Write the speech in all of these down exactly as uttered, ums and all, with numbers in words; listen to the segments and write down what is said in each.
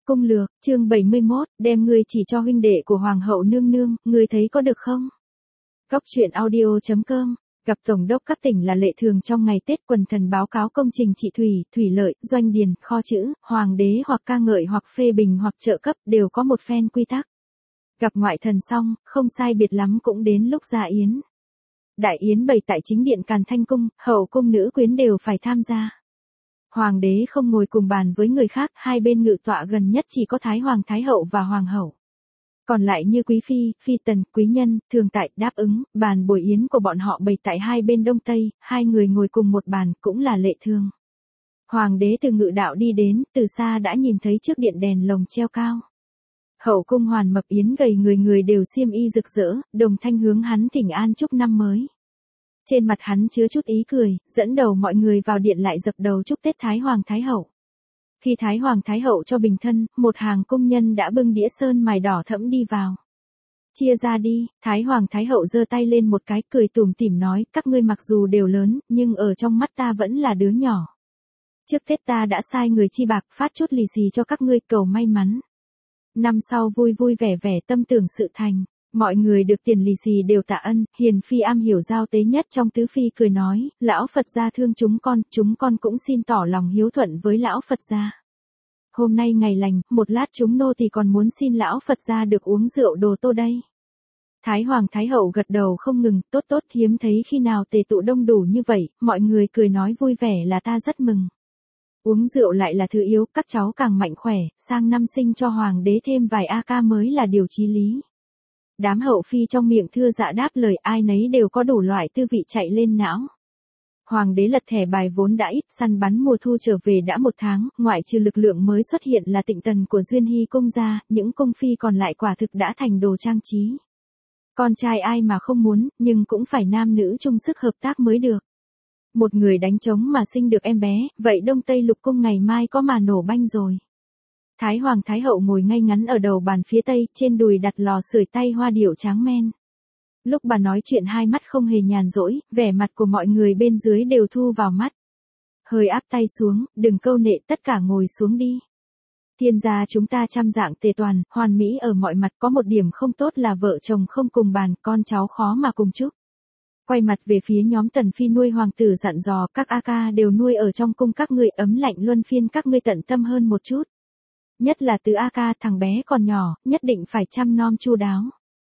Cung lược, chương bảy mươi mốt, đem ngươi chỉ cho huynh đệ của hoàng hậu nương nương, ngươi thấy có được không? Góc truyện audio chấm com. Gặp tổng đốc cấp tỉnh là lệ thường trong ngày Tết, quần thần báo cáo công trình trị thủy, thủy lợi, doanh điền, kho chữ, hoàng đế hoặc ca ngợi hoặc phê bình hoặc trợ cấp đều có một phen quy tắc. Gặp ngoại thần xong, không sai biệt lắm cũng đến lúc ra yến. Đại yến bày tại chính điện Càn Thanh cung, hậu cung nữ quyến đều phải tham gia. Hoàng đế không ngồi cùng bàn với người khác, hai bên ngự tọa gần nhất chỉ có Thái Hoàng Thái Hậu và Hoàng hậu. Còn lại như quý phi, phi tần, quý nhân, thường tại, đáp ứng, bàn bồi yến của bọn họ bày tại hai bên đông tây, hai người ngồi cùng một bàn, cũng là lệ thường. Hoàng đế từ ngự đạo đi đến, từ xa đã nhìn thấy trước điện đèn lồng treo cao. Hậu cung hoàn mập yến gầy người người đều xiêm y rực rỡ, đồng thanh hướng hắn thỉnh an chúc năm mới. Trên mặt hắn chứa chút ý cười, dẫn đầu mọi người vào điện lại dập đầu chúc Tết Thái Hoàng Thái Hậu. Khi Thái Hoàng Thái Hậu cho bình thân, một hàng cung nhân đã bưng đĩa sơn mài đỏ thẫm đi vào. Chia ra đi, Thái Hoàng Thái Hậu giơ tay lên một cái, cười tủm tỉm nói, các ngươi mặc dù đều lớn, nhưng ở trong mắt ta vẫn là đứa nhỏ. Trước Tết ta đã sai người chi bạc phát chút lì xì cho các ngươi cầu may mắn. Năm sau vui vui vẻ vẻ tâm tưởng sự thành. Mọi người được tiền lì xì đều tạ ân, hiền phi am hiểu giao tế nhất trong tứ phi cười nói, lão Phật gia thương chúng con, chúng con cũng xin tỏ lòng hiếu thuận với lão Phật gia. Hôm nay ngày lành, một lát chúng nô thì còn muốn xin lão Phật gia được uống rượu đồ tô đây. Thái Hoàng Thái Hậu gật đầu không ngừng, tốt tốt, hiếm thấy khi nào tề tụ đông đủ như vậy, mọi người cười nói vui vẻ là ta rất mừng. Uống rượu lại là thứ yếu, các cháu càng mạnh khỏe, sang năm sinh cho hoàng đế thêm vài a ca mới là điều chí lý. Đám hậu phi trong miệng thưa dạ đáp lời, ai nấy đều có đủ loại tư vị chạy lên não. Hoàng đế lật thẻ bài vốn đã ít, săn bắn mùa thu trở về đã một tháng, ngoại trừ lực lượng mới xuất hiện là Tịnh Tần của Duyên Hy cung ra, những cung phi còn lại quả thực đã thành đồ trang trí. Con trai ai mà không muốn, nhưng cũng phải nam nữ chung sức hợp tác mới được. Một người đánh trống mà sinh được em bé, vậy Đông Tây Lục cung ngày mai có mà nổ banh rồi. Thái Hoàng Thái Hậu ngồi ngay ngắn ở đầu bàn phía tây, trên đùi đặt lò sưởi tay hoa điệu tráng men. Lúc bà nói chuyện hai mắt không hề nhàn rỗi, vẻ mặt của mọi người bên dưới đều thu vào mắt. Hơi áp tay xuống, đừng câu nệ, tất cả ngồi xuống đi. Thiên gia chúng ta trăm dạng tề toàn, hoàn mỹ ở mọi mặt, có một điểm không tốt là vợ chồng không cùng bàn, con cháu khó mà cùng chúc. Quay mặt về phía nhóm Tần Phi nuôi hoàng tử dặn dò, các a ca đều nuôi ở trong cung các ngươi, ấm lạnh luân phiên các ngươi tận tâm hơn một chút. Nhất là Tứ A Ca, thằng bé còn nhỏ, nhất định phải chăm nom chu đáo.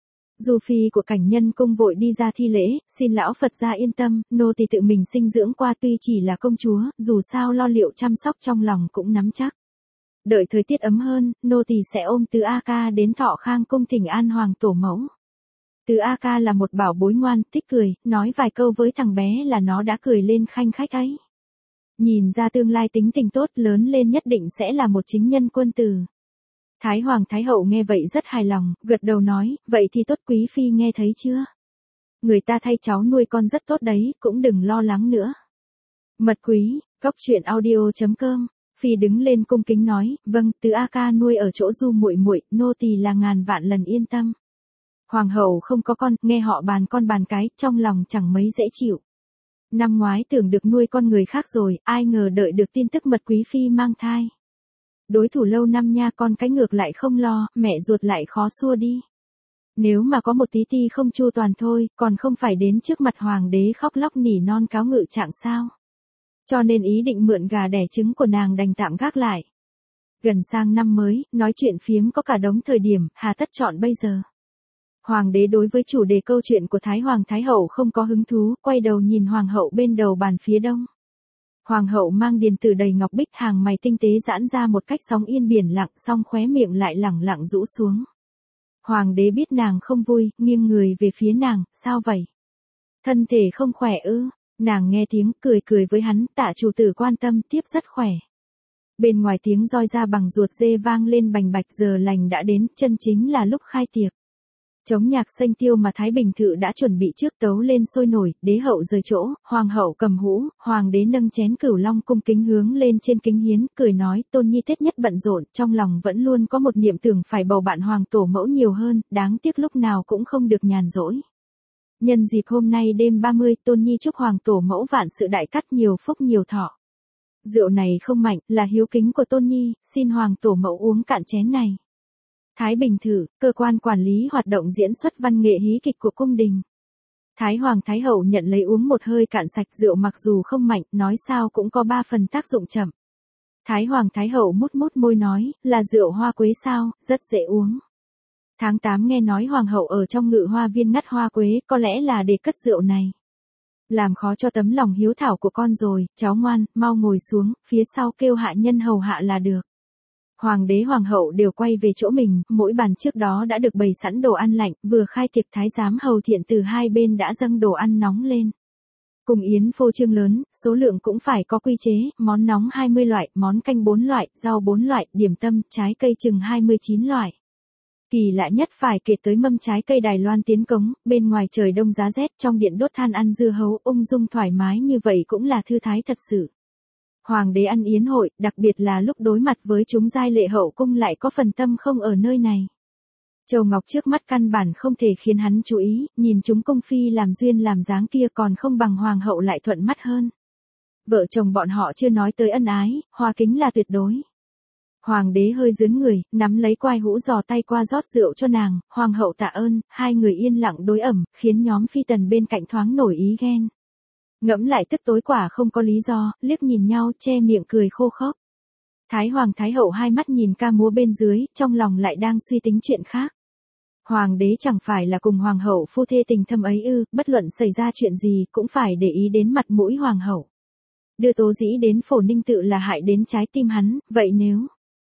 Du phi của cảnh nhân cung vội đi ra thi lễ, xin lão Phật gia yên tâm, nô tỳ tự mình sinh dưỡng qua, tuy chỉ là công chúa, dù sao lo liệu chăm sóc trong lòng cũng nắm chắc. Đợi thời tiết ấm hơn, nô tỳ sẽ ôm Tứ A Ca đến Thọ Khang cung thỉnh an hoàng tổ mẫu. Tứ A Ca là một bảo bối ngoan, thích cười, nói vài câu với thằng bé là nó đã cười lên khanh khách ấy. Nhìn ra tương lai tính tình tốt, lớn lên nhất định sẽ là một chính nhân quân tử. Thái Hoàng Thái Hậu nghe vậy rất hài lòng, gật đầu nói, vậy thì tốt, quý phi nghe thấy chưa? Người ta thay cháu nuôi con rất tốt đấy, cũng đừng lo lắng nữa. Mật quý, góc truyện audio chấm com. Phi đứng lên cung kính nói, vâng, Tứ A Ca nuôi ở chỗ Du muội muội, nô tỳ là ngàn vạn lần yên tâm. Hoàng hậu không có con, nghe họ bàn con bàn cái, trong lòng chẳng mấy dễ chịu. Năm ngoái tưởng được nuôi con người khác rồi, ai ngờ đợi được tin tức Mật quý phi mang thai. Đối thủ lâu năm nha, con cái ngược lại không lo, mẹ ruột lại khó xua đi. Nếu mà có một tí ti không chu toàn thôi, còn không phải đến trước mặt hoàng đế khóc lóc nỉ non cáo ngự trạng sao. Cho nên ý định mượn gà đẻ trứng của nàng đành tạm gác lại. Gần sang năm mới, nói chuyện phiếm có cả đống thời điểm, hà tất chọn bây giờ. Hoàng đế đối với chủ đề câu chuyện của Thái Hoàng Thái Hậu không có hứng thú, quay đầu nhìn Hoàng hậu bên đầu bàn phía đông. Hoàng hậu mang điền tử đầy ngọc bích, hàng mày tinh tế giãn ra một cách sóng yên biển lặng, song khóe miệng lại lẳng lặng rũ xuống. Hoàng đế biết nàng không vui, nghiêng người về phía nàng, sao vậy? Thân thể không khỏe ư? Nàng nghe tiếng, cười cười với hắn, tạ chủ tử quan tâm, tiếp rất khỏe. Bên ngoài tiếng roi ra bằng ruột dê vang lên bành bạch, giờ lành đã đến, chân chính là lúc khai tiệc. Chống nhạc xanh tiêu mà Thái Bình Thự đã chuẩn bị trước tấu lên sôi nổi, đế hậu rời chỗ, hoàng hậu cầm hũ, hoàng đế nâng chén cửu long cung kính hướng lên trên kính hiến, cười nói, tôn nhi Tết nhất bận rộn, trong lòng vẫn luôn có một niệm tưởng phải bầu bạn hoàng tổ mẫu nhiều hơn, đáng tiếc lúc nào cũng không được nhàn rỗi. Nhân dịp hôm nay đêm ba mươi, tôn nhi chúc hoàng tổ mẫu vạn sự đại cát, nhiều phúc nhiều thọ. Rượu này không mạnh, là hiếu kính của Tôn Nhi, xin hoàng tổ mẫu uống cạn chén này. Thái Bình Thử, cơ quan quản lý hoạt động diễn xuất văn nghệ hí kịch của cung đình. Thái Hoàng Thái Hậu nhận lấy uống một hơi cạn sạch, rượu mặc dù không mạnh, nói sao cũng có ba phần tác dụng chậm. Thái Hoàng Thái Hậu mút mút môi nói, là rượu hoa quế sao, rất dễ uống. Tháng tám nghe nói Hoàng hậu ở trong ngự hoa viên ngắt hoa quế, có lẽ là để cất rượu này. Làm khó cho tấm lòng hiếu thảo của con rồi, cháu ngoan, mau ngồi xuống, phía sau kêu hạ nhân hầu hạ là được. Hoàng đế hoàng hậu đều quay về chỗ mình, mỗi bàn trước đó đã được bày sẵn đồ ăn lạnh, vừa khai tiệc thái giám hầu thiện từ hai bên đã dâng đồ ăn nóng lên. Cùng yến phô trương lớn, số lượng cũng phải có quy chế, món nóng hai mươi loại, món canh bốn loại, rau bốn loại, điểm tâm, trái cây chừng hai mươi chín loại. Kỳ lạ nhất phải kể tới mâm trái cây Đài Loan tiến cống, bên ngoài trời đông giá rét, trong điện đốt than ăn dưa hấu, ung dung thoải mái như vậy cũng là thư thái thật sự. Hoàng đế ăn yến hội, đặc biệt là lúc đối mặt với chúng giai lệ hậu cung lại có phần tâm không ở nơi này. Châu Ngọc trước mắt căn bản không thể khiến hắn chú ý, nhìn chúng cung phi làm duyên làm dáng kia còn không bằng hoàng hậu lại thuận mắt hơn. Vợ chồng bọn họ chưa nói tới ân ái, hòa kính là tuyệt đối. Hoàng đế hơi dướn người, nắm lấy quai hũ giò tay qua rót rượu cho nàng, hoàng hậu tạ ơn, hai người yên lặng đối ẩm, khiến nhóm phi tần bên cạnh thoáng nổi ý ghen. Ngẫm lại tức tối quả không có lý do, liếc nhìn nhau che miệng cười khô khốc. Thái Hoàng Thái Hậu hai mắt nhìn ca múa bên dưới, trong lòng lại đang suy tính chuyện khác. Hoàng đế chẳng phải là cùng hoàng hậu phu thê tình thâm ấy ư, bất luận xảy ra chuyện gì cũng phải để ý đến mặt mũi hoàng hậu. Đưa Tố Dĩ đến Phổ Ninh Tự là hại đến trái tim hắn, vậy nếu...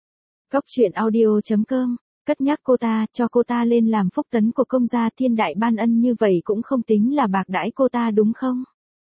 Cóc truyện audio chấm com, cất nhắc cô ta, cho cô ta lên làm phúc tấn của công gia thiên đại ban ân như vậy cũng không tính là bạc đãi cô ta đúng không?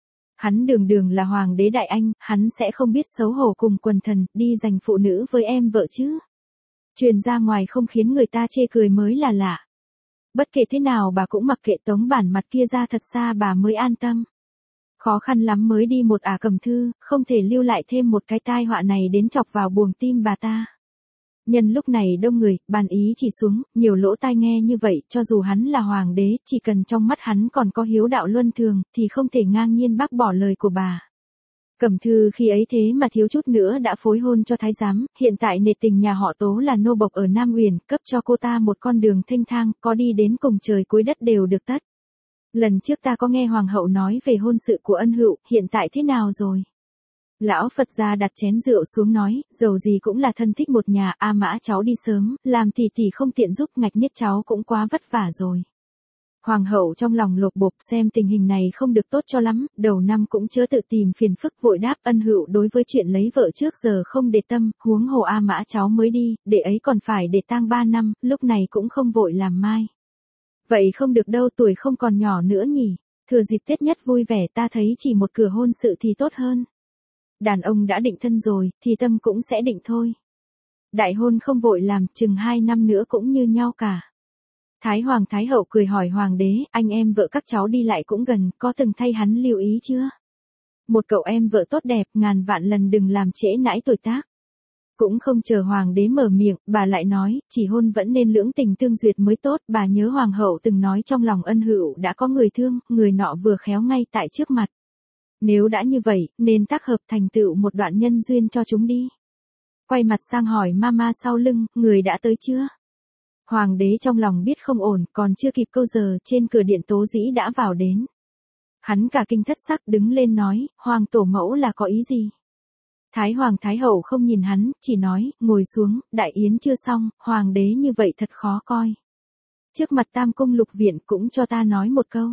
Hắn đường đường là hoàng đế đại anh, hắn sẽ không biết xấu hổ cùng quần thần, đi giành phụ nữ với em vợ chứ. Truyền ra ngoài không khiến người ta chê cười mới là lạ. Bất kể thế nào bà cũng mặc kệ tống bản mặt kia ra thật xa bà mới an tâm. Khó khăn lắm mới đi một ả cầm thư, không thể lưu lại thêm một cái tai họa này đến chọc vào buồng tim bà ta. Nhân lúc này đông người, bàn ý chỉ xuống, nhiều lỗ tai nghe như vậy, cho dù hắn là hoàng đế, chỉ cần trong mắt hắn còn có hiếu đạo luân thường, thì không thể ngang nhiên bác bỏ lời của bà. Cẩm Thư khi ấy thế mà thiếu chút nữa đã phối hôn cho thái giám, hiện tại nể tình nhà họ Tố là nô bộc ở Nam Uyển, cấp cho cô ta một con đường thênh thang, có đi đến cùng trời cuối đất đều được tất. Lần trước ta có nghe hoàng hậu nói về hôn sự của Ân Hựu, hiện tại thế nào rồi? Lão Phật gia đặt chén rượu xuống nói, dầu gì cũng là thân thích một nhà, A Mã cháu đi sớm, làm tỷ tỷ không tiện giúp, ngạch niết cháu cũng quá vất vả rồi. Hoàng hậu trong lòng lột bột xem tình hình này không được tốt cho lắm, đầu năm cũng chớ tự tìm phiền phức vội đáp. Ân Hựu đối với chuyện lấy vợ trước giờ không để tâm, huống hồ A Mã cháu mới đi, để ấy còn phải để tang ba năm, lúc này cũng không vội làm mai. Vậy không được đâu, tuổi không còn nhỏ nữa nhỉ, thừa dịp Tết nhất vui vẻ ta thấy chỉ một cửa hôn sự thì tốt hơn. Đàn ông đã định thân rồi, thì tâm cũng sẽ định thôi. Đại hôn không vội làm, chừng hai năm nữa cũng như nhau cả. Thái Hoàng Thái Hậu cười hỏi hoàng đế, anh em vợ các cháu đi lại cũng gần, có từng thay hắn lưu ý chưa? Một cậu em vợ tốt đẹp, ngàn vạn lần đừng làm trễ nãi tuổi tác. Cũng không chờ hoàng đế mở miệng, bà lại nói, chỉ hôn vẫn nên lưỡng tình tương duyệt mới tốt. Bà nhớ hoàng hậu từng nói trong lòng Ân Hựu đã có người thương, người nọ vừa khéo ngay tại trước mặt. Nếu đã như vậy, nên tác hợp thành tựu một đoạn nhân duyên cho chúng đi. Quay mặt sang hỏi mama sau lưng, người đã tới chưa? Hoàng đế trong lòng biết không ổn, còn chưa kịp câu giờ, trên cửa điện Tố Dĩ đã vào đến. Hắn cả kinh thất sắc đứng lên nói, hoàng tổ mẫu là có ý gì? Thái Hoàng Thái Hậu không nhìn hắn, chỉ nói, ngồi xuống, đại yến chưa xong, hoàng đế như vậy thật khó coi. Trước mặt tam cung lục viện cũng cho ta nói một câu.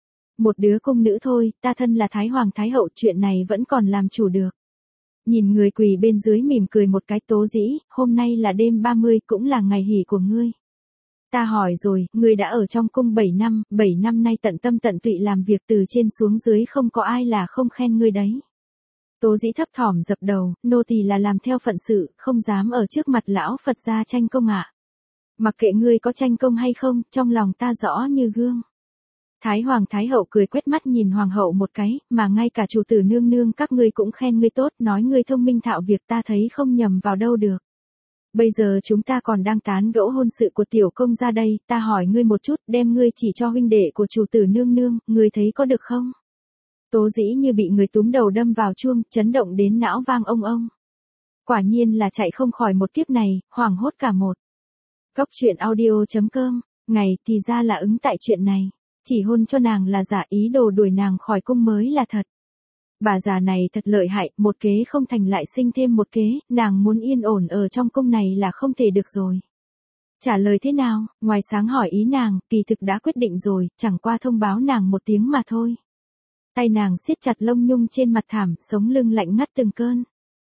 Một đứa cung nữ thôi, ta thân là Thái Hoàng Thái Hậu, chuyện này vẫn còn làm chủ được. Nhìn người quỳ bên dưới mỉm cười một cái. Tố Dĩ, hôm nay là đêm ba mươi cũng là ngày hỷ của ngươi. Ta hỏi rồi, ngươi đã ở trong cung bảy năm, bảy năm nay tận tâm tận tụy làm việc từ trên xuống dưới không có ai là không khen ngươi đấy. Tố Dĩ thấp thỏm dập đầu, nô tỳ là làm theo phận sự, không dám ở trước mặt lão Phật gia tranh công ạ. Mặc kệ ngươi có tranh công hay không, trong lòng ta rõ như gương. Thái Hoàng Thái Hậu cười quét mắt nhìn hoàng hậu một cái, mà ngay cả chủ tử nương nương các ngươi cũng khen ngươi tốt, nói ngươi thông minh thạo việc, ta thấy không nhầm vào đâu được. Bây giờ chúng ta còn đang tán gẫu hôn sự của tiểu công gia đây, ta hỏi ngươi một chút, đem ngươi chỉ cho huynh đệ của chủ tử nương nương, ngươi thấy có được không? Tố Dĩ như bị người túm đầu đâm vào chuông, chấn động đến não vang ông ông. Quả nhiên là chạy không khỏi một kiếp này, hoảng hốt cả một. Cóc truyện audio.com, ngày thì ra là ứng tại chuyện này. Chỉ hôn cho nàng là giả, ý đồ đuổi nàng khỏi cung mới là thật. Bà già này thật lợi hại, một kế không thành lại sinh thêm một kế, nàng muốn yên ổn ở trong cung này là không thể được rồi. Trả lời thế nào, ngoài sáng hỏi ý nàng, kỳ thực đã quyết định rồi, chẳng qua thông báo nàng một tiếng mà thôi. Tay nàng siết chặt lông nhung trên mặt thảm, sống lưng lạnh ngắt từng cơn.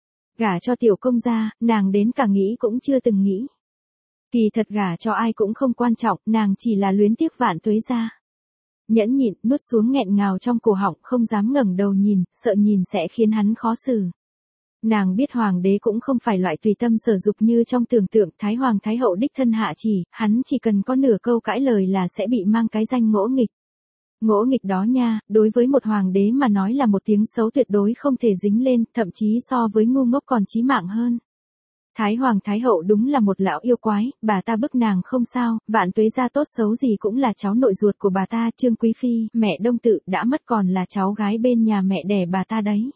Gả cho tiểu công gia, nàng đến cả nghĩ cũng chưa từng nghĩ. Kỳ thật gả cho ai cũng không quan trọng, nàng chỉ là luyến tiếc Vạn Tuế gia. Nhẫn nhịn, nuốt xuống nghẹn ngào trong cổ họng, không dám ngẩng đầu nhìn, sợ nhìn sẽ khiến hắn khó xử. Nàng biết hoàng đế cũng không phải loại tùy tâm sở dục như trong tưởng tượng, Thái Hoàng Thái Hậu đích thân hạ chỉ, hắn chỉ cần có nửa câu cãi lời là sẽ bị mang cái danh ngỗ nghịch. Ngỗ nghịch đó nha, đối với một hoàng đế mà nói là một tiếng xấu tuyệt đối không thể dính lên, thậm chí so với ngu ngốc còn chí mạng hơn. Thái Hoàng Thái Hậu đúng là một lão yêu quái, bà ta bức nàng không sao, Vạn Tuế gia tốt xấu gì cũng là cháu nội ruột của bà ta, Trương Quý Phi, mẹ Đông Tự đã mất còn là cháu gái bên nhà mẹ đẻ bà ta đấy.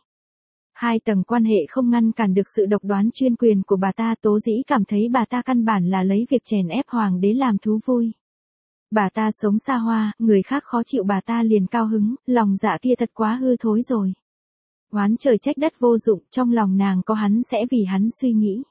Hai tầng quan hệ không ngăn cản được sự độc đoán chuyên quyền của bà ta, Tố Dĩ cảm thấy bà ta căn bản là lấy việc chèn ép hoàng đế làm thú vui. Bà ta sống xa hoa, người khác khó chịu bà ta liền cao hứng, lòng dạ kia thật quá hư thối rồi. Oán trời trách đất vô dụng, trong lòng nàng có hắn sẽ vì hắn suy nghĩ.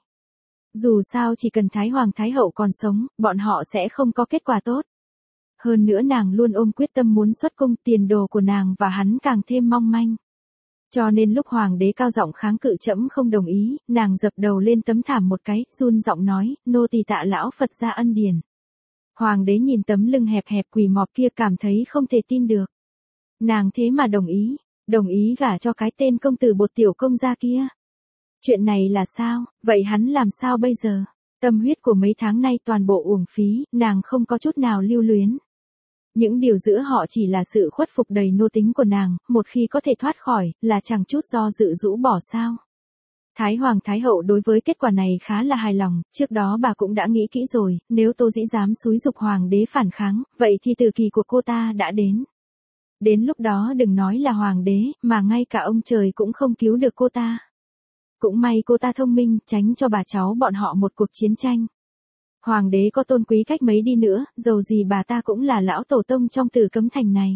Dù sao chỉ cần Thái Hoàng Thái Hậu còn sống, bọn họ sẽ không có kết quả tốt. Hơn nữa nàng luôn ôm quyết tâm muốn xuất cung, tiền đồ của nàng và hắn càng thêm mong manh. Cho nên lúc hoàng đế cao giọng kháng cự trẫm không đồng ý, nàng dập đầu lên tấm thảm một cái, run giọng nói, nô tỳ tạ lão Phật gia ân điển. Hoàng đế nhìn tấm lưng hẹp hẹp quỳ mọp kia cảm thấy không thể tin được. Nàng thế mà đồng ý, đồng ý gả cho cái tên công tử bột tiểu công gia kia. Chuyện này là sao, vậy hắn làm sao bây giờ? Tâm huyết của mấy tháng nay toàn bộ uổng phí, nàng không có chút nào lưu luyến. Những điều giữa họ chỉ là sự khuất phục đầy nô tính của nàng, một khi có thể thoát khỏi, là chẳng chút do dự rũ bỏ sao. Thái Hoàng Thái Hậu đối với kết quả này khá là hài lòng, trước đó bà cũng đã nghĩ kỹ rồi, nếu Tố Dĩ dám xúi giục hoàng đế phản kháng, vậy thì tử kỳ của cô ta đã đến. Đến lúc đó đừng nói là hoàng đế, mà ngay cả ông trời cũng không cứu được cô ta. Cũng may cô ta thông minh, tránh cho bà cháu bọn họ một cuộc chiến tranh. Hoàng đế có tôn quý cách mấy đi nữa, dầu gì bà ta cũng là lão tổ tông trong Tử Cấm Thành này.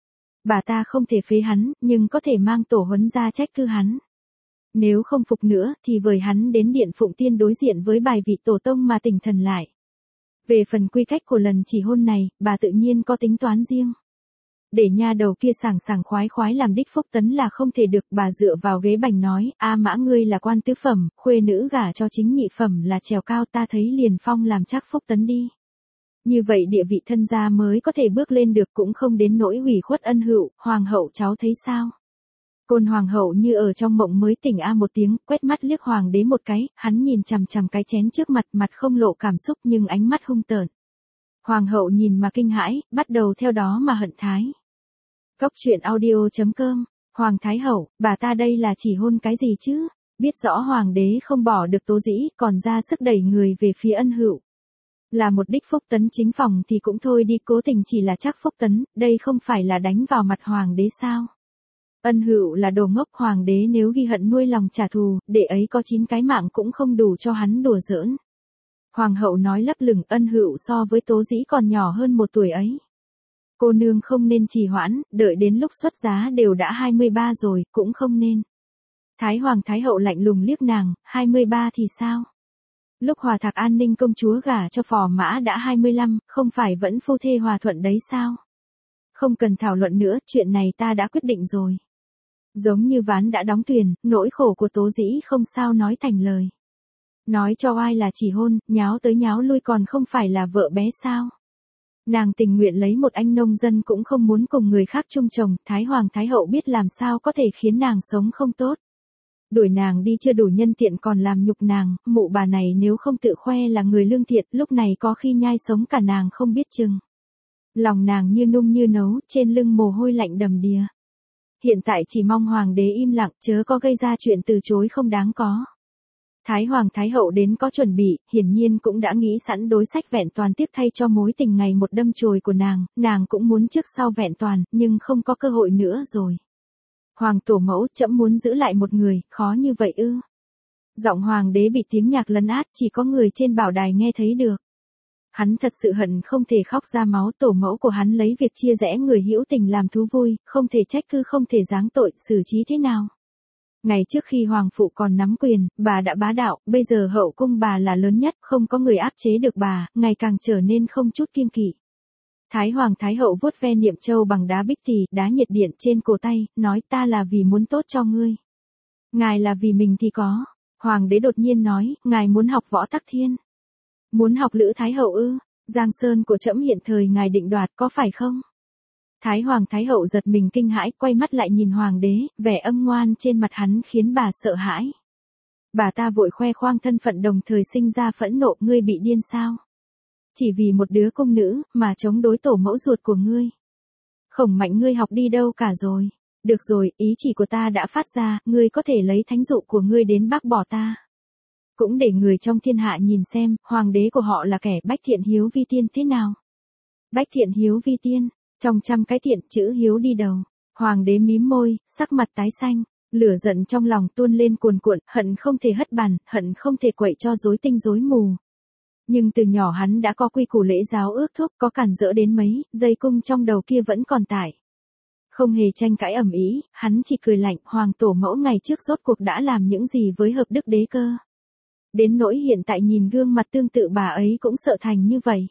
Bà ta không thể phế hắn, nhưng có thể mang tổ huấn ra trách cứ hắn. Nếu không phục nữa, thì vời hắn đến điện Phụng Tiên đối diện với bài vị tổ tông mà tỉnh thần lại. Về phần quy cách của lần chỉ hôn này, bà tự nhiên có tính toán riêng. Để nha đầu kia sảng sảng khoái khoái làm đích phúc tấn là không thể được, bà dựa vào ghế bành nói, a mã ngươi là quan tứ phẩm, khuê nữ gả cho chính nhị phẩm là trèo cao, ta thấy liền phong làm chắc phúc tấn đi. Như vậy địa vị thân gia mới có thể bước lên được, cũng không đến nỗi hủy khuất ân hữu, hoàng hậu cháu thấy sao? Côn hoàng hậu như ở trong mộng mới tỉnh a một tiếng, quét mắt liếc hoàng đế một cái, hắn nhìn chằm chằm cái chén trước mặt, mặt không lộ cảm xúc nhưng ánh mắt hung tợn. Hoàng hậu nhìn mà kinh hãi, bắt đầu theo đó mà hận thái. Cóc truyện audio.com, Hoàng Thái Hậu, bà ta đây là chỉ hôn cái gì chứ? Biết rõ hoàng đế không bỏ được Tố Dĩ, còn ra sức đẩy người về phía ân hữu. Là một đích phúc tấn chính phòng thì cũng thôi đi, cố tình chỉ là chắc phúc tấn, đây không phải là đánh vào mặt hoàng đế sao? Ân hữu là đồ ngốc, hoàng đế nếu ghi hận nuôi lòng trả thù, để ấy có chín cái mạng cũng không đủ cho hắn đùa giỡn. Hoàng hậu nói lấp lửng, ân hữu so với Tố Dĩ còn nhỏ hơn một tuổi ấy. Cô nương không nên trì hoãn, đợi đến lúc xuất giá đều đã hai mươi ba rồi, cũng không nên. Thái Hoàng Thái Hậu lạnh lùng liếc nàng, hai mươi ba thì sao? Lúc Hòa Thạc An Ninh công chúa gả cho Phò Mã đã hai mươi lăm, không phải vẫn phu thê hòa thuận đấy sao? Không cần thảo luận nữa, chuyện này ta đã quyết định rồi. Giống như ván đã đóng thuyền, nỗi khổ của Tố Dĩ không sao nói thành lời. Nói cho ai là chỉ hôn, nháo tới nháo lui còn không phải là vợ bé sao? Nàng tình nguyện lấy một anh nông dân cũng không muốn cùng người khác chung chồng, Thái Hoàng Thái Hậu biết làm sao có thể khiến nàng sống không tốt. Đuổi nàng đi chưa đủ nhân tiện còn làm nhục nàng, mụ bà này nếu không tự khoe là người lương thiện, lúc này có khi nhai sống cả nàng không biết chừng. Lòng nàng như nung như nấu, trên lưng mồ hôi lạnh đầm đìa. Hiện tại chỉ mong hoàng đế im lặng, chớ có gây ra chuyện từ chối không đáng có. Thái Hoàng Thái Hậu đến có chuẩn bị, hiển nhiên cũng đã nghĩ sẵn đối sách vẹn toàn, tiếc thay cho mối tình ngày một đâm chồi của nàng, nàng cũng muốn trước sau vẹn toàn, nhưng không có cơ hội nữa rồi. Hoàng tổ mẫu, trẫm muốn giữ lại một người, khó như vậy ư? Giọng hoàng đế bị tiếng nhạc lấn át, chỉ có người trên bảo đài nghe thấy được. Hắn thật sự hận không thể khóc ra máu, tổ mẫu của hắn lấy việc chia rẽ người hữu tình làm thú vui, không thể trách cứ không thể giáng tội, xử trí thế nào. Ngày trước khi hoàng phụ còn nắm quyền, bà đã bá đạo, bây giờ hậu cung bà là lớn nhất, không có người áp chế được bà, ngày càng trở nên không chút kiêng kỵ. Thái hoàng thái hậu vuốt ve niệm châu bằng đá bích tỳ, đá nhiệt điện trên cổ tay, nói ta là vì muốn tốt cho ngươi. Ngài là vì mình thì có. Hoàng đế đột nhiên nói, ngài muốn học võ tắc thiên. Muốn học Lữ Thái hậu ư? Giang sơn của trẫm hiện thời ngài định đoạt có phải không? Thái hoàng thái hậu giật mình kinh hãi, quay mắt lại nhìn hoàng đế, vẻ âm ngoan trên mặt hắn khiến bà sợ hãi. Bà ta vội khoe khoang thân phận đồng thời sinh ra phẫn nộ, ngươi bị điên sao? Chỉ vì một đứa cung nữ, mà chống đối tổ mẫu ruột của ngươi. Khổng Mạnh ngươi học đi đâu cả rồi? Được rồi, ý chỉ của ta đã phát ra, ngươi có thể lấy thánh dụ của ngươi đến bác bỏ ta. Cũng để người trong thiên hạ nhìn xem, hoàng đế của họ là kẻ Bách Thiện Hiếu Vi Tiên thế nào. Bách Thiện Hiếu Vi Tiên, trong trăm cái thiện chữ hiếu đi đầu. Hoàng đế mím môi, sắc mặt tái xanh, lửa giận trong lòng tuôn lên cuồn cuộn, hận không thể hất bàn, hận không thể quậy cho rối tinh rối mù. Nhưng từ nhỏ hắn đã có quy củ lễ giáo ước thúc, có cản rỡ đến mấy, dây cung trong đầu kia vẫn còn tại. Không hề tranh cãi ầm ĩ, hắn chỉ cười lạnh, hoàng tổ mẫu ngày trước rốt cuộc đã làm những gì với hợp đức đế cơ. Đến nỗi hiện tại nhìn gương mặt tương tự bà ấy cũng sợ thành như vậy.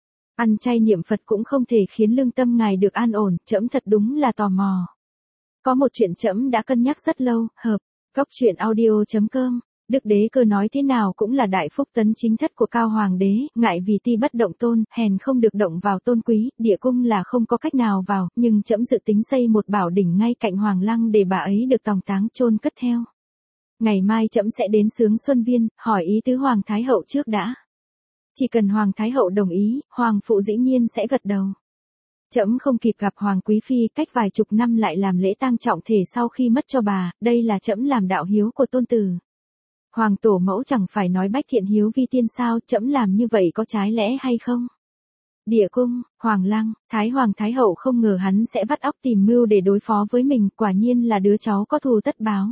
Ăn chay niệm Phật cũng không thể khiến lương tâm ngài được an ổn, trẫm thật đúng là tò mò. Có một chuyện trẫm đã cân nhắc rất lâu, hợp, góc truyện audio chấm com. Đức đế cơ nói thế nào cũng là đại phúc tấn chính thất của cao hoàng đế, ngại vì ti bất động tôn, hèn không được động vào tôn quý, địa cung là không có cách nào vào, nhưng trẫm dự tính xây một bảo đỉnh ngay cạnh hoàng lăng để bà ấy được tòng táng chôn cất theo. Ngày mai trẫm sẽ đến Sướng Xuân Viên, hỏi ý tứ hoàng thái hậu trước đã. Chỉ cần hoàng thái hậu đồng ý, hoàng phụ dĩ nhiên sẽ gật đầu. Trẫm không kịp gặp hoàng quý phi, cách vài chục năm lại làm lễ tang trọng thể sau khi mất cho bà, đây là trẫm làm đạo hiếu của tôn tử. Hoàng tổ mẫu chẳng phải nói Bách Thiện Hiếu Vi Tiên sao, trẫm làm như vậy có trái lẽ hay không? Địa cung, hoàng lăng, thái hoàng thái hậu không ngờ hắn sẽ vắt óc tìm mưu để đối phó với mình, quả nhiên là đứa cháu có thù tất báo.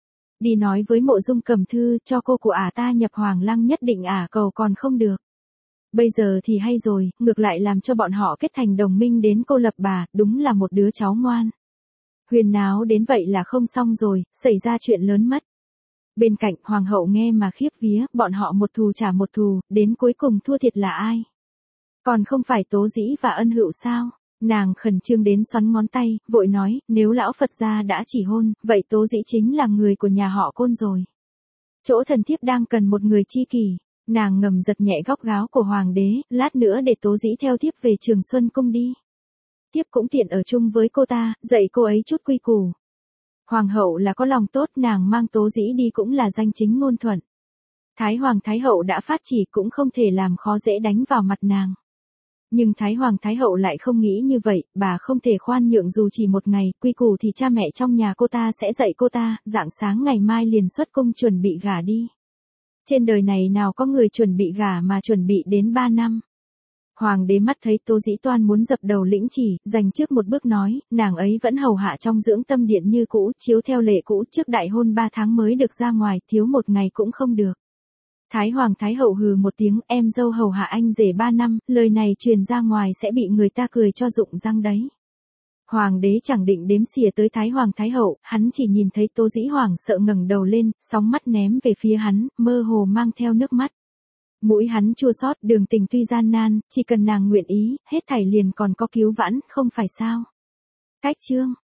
Đi nói với Mộ Dung Cầm Thư, cho cô của ả ta nhập hoàng lăng nhất định ả cầu còn không được. Bây giờ thì hay rồi, ngược lại làm cho bọn họ kết thành đồng minh đến cô lập bà, đúng là một đứa cháu ngoan. Huyền náo đến vậy là không xong rồi, xảy ra chuyện lớn mất. Bên cạnh, hoàng hậu nghe mà khiếp vía, bọn họ một thù trả một thù, đến cuối cùng thua thiệt là ai? Còn không phải Tố Dĩ và Ân Hữu sao? Nàng khẩn trương đến xoắn ngón tay, vội nói, nếu lão Phật gia đã chỉ hôn, vậy Tố Dĩ chính là người của nhà họ Côn rồi. Chỗ thần thiếp đang cần một người chi kỷ. Nàng ngầm giật nhẹ góc gáo của hoàng đế, lát nữa để Tố Dĩ theo thiếp về Trường Xuân Cung đi. Thiếp cũng tiện ở chung với cô ta, dạy cô ấy chút quy củ. Hoàng hậu là có lòng tốt, nàng mang Tố Dĩ đi cũng là danh chính ngôn thuận. Thái hoàng thái hậu đã phát chỉ cũng không thể làm khó dễ đánh vào mặt nàng. Nhưng Thái hoàng thái hậu lại không nghĩ như vậy, bà không thể khoan nhượng dù chỉ một ngày, quy củ thì cha mẹ trong nhà cô ta sẽ dạy cô ta, rạng sáng ngày mai liền xuất cung chuẩn bị gả đi. Trên đời này nào có người chuẩn bị gả mà chuẩn bị đến ba năm. Hoàng đế mắt thấy Tố Dĩ toan muốn dập đầu lĩnh chỉ, dành trước một bước nói, nàng ấy vẫn hầu hạ trong dưỡng tâm điện như cũ, chiếu theo lệ cũ, trước đại hôn ba tháng mới được ra ngoài, thiếu một ngày cũng không được. Thái hoàng thái hậu hừ một tiếng, em dâu hầu hạ anh rể ba năm, lời này truyền ra ngoài sẽ bị người ta cười cho rụng răng đấy. Hoàng đế chẳng định đếm xỉa tới Thái hoàng thái hậu, hắn chỉ nhìn thấy Tố Dĩ hoảng sợ ngẩng đầu lên, sóng mắt ném về phía hắn, mơ hồ mang theo nước mắt. Mũi hắn chua xót, đường tình tuy gian nan, chỉ cần nàng nguyện ý, hết thảy liền còn có cứu vãn, không phải sao? Cách chương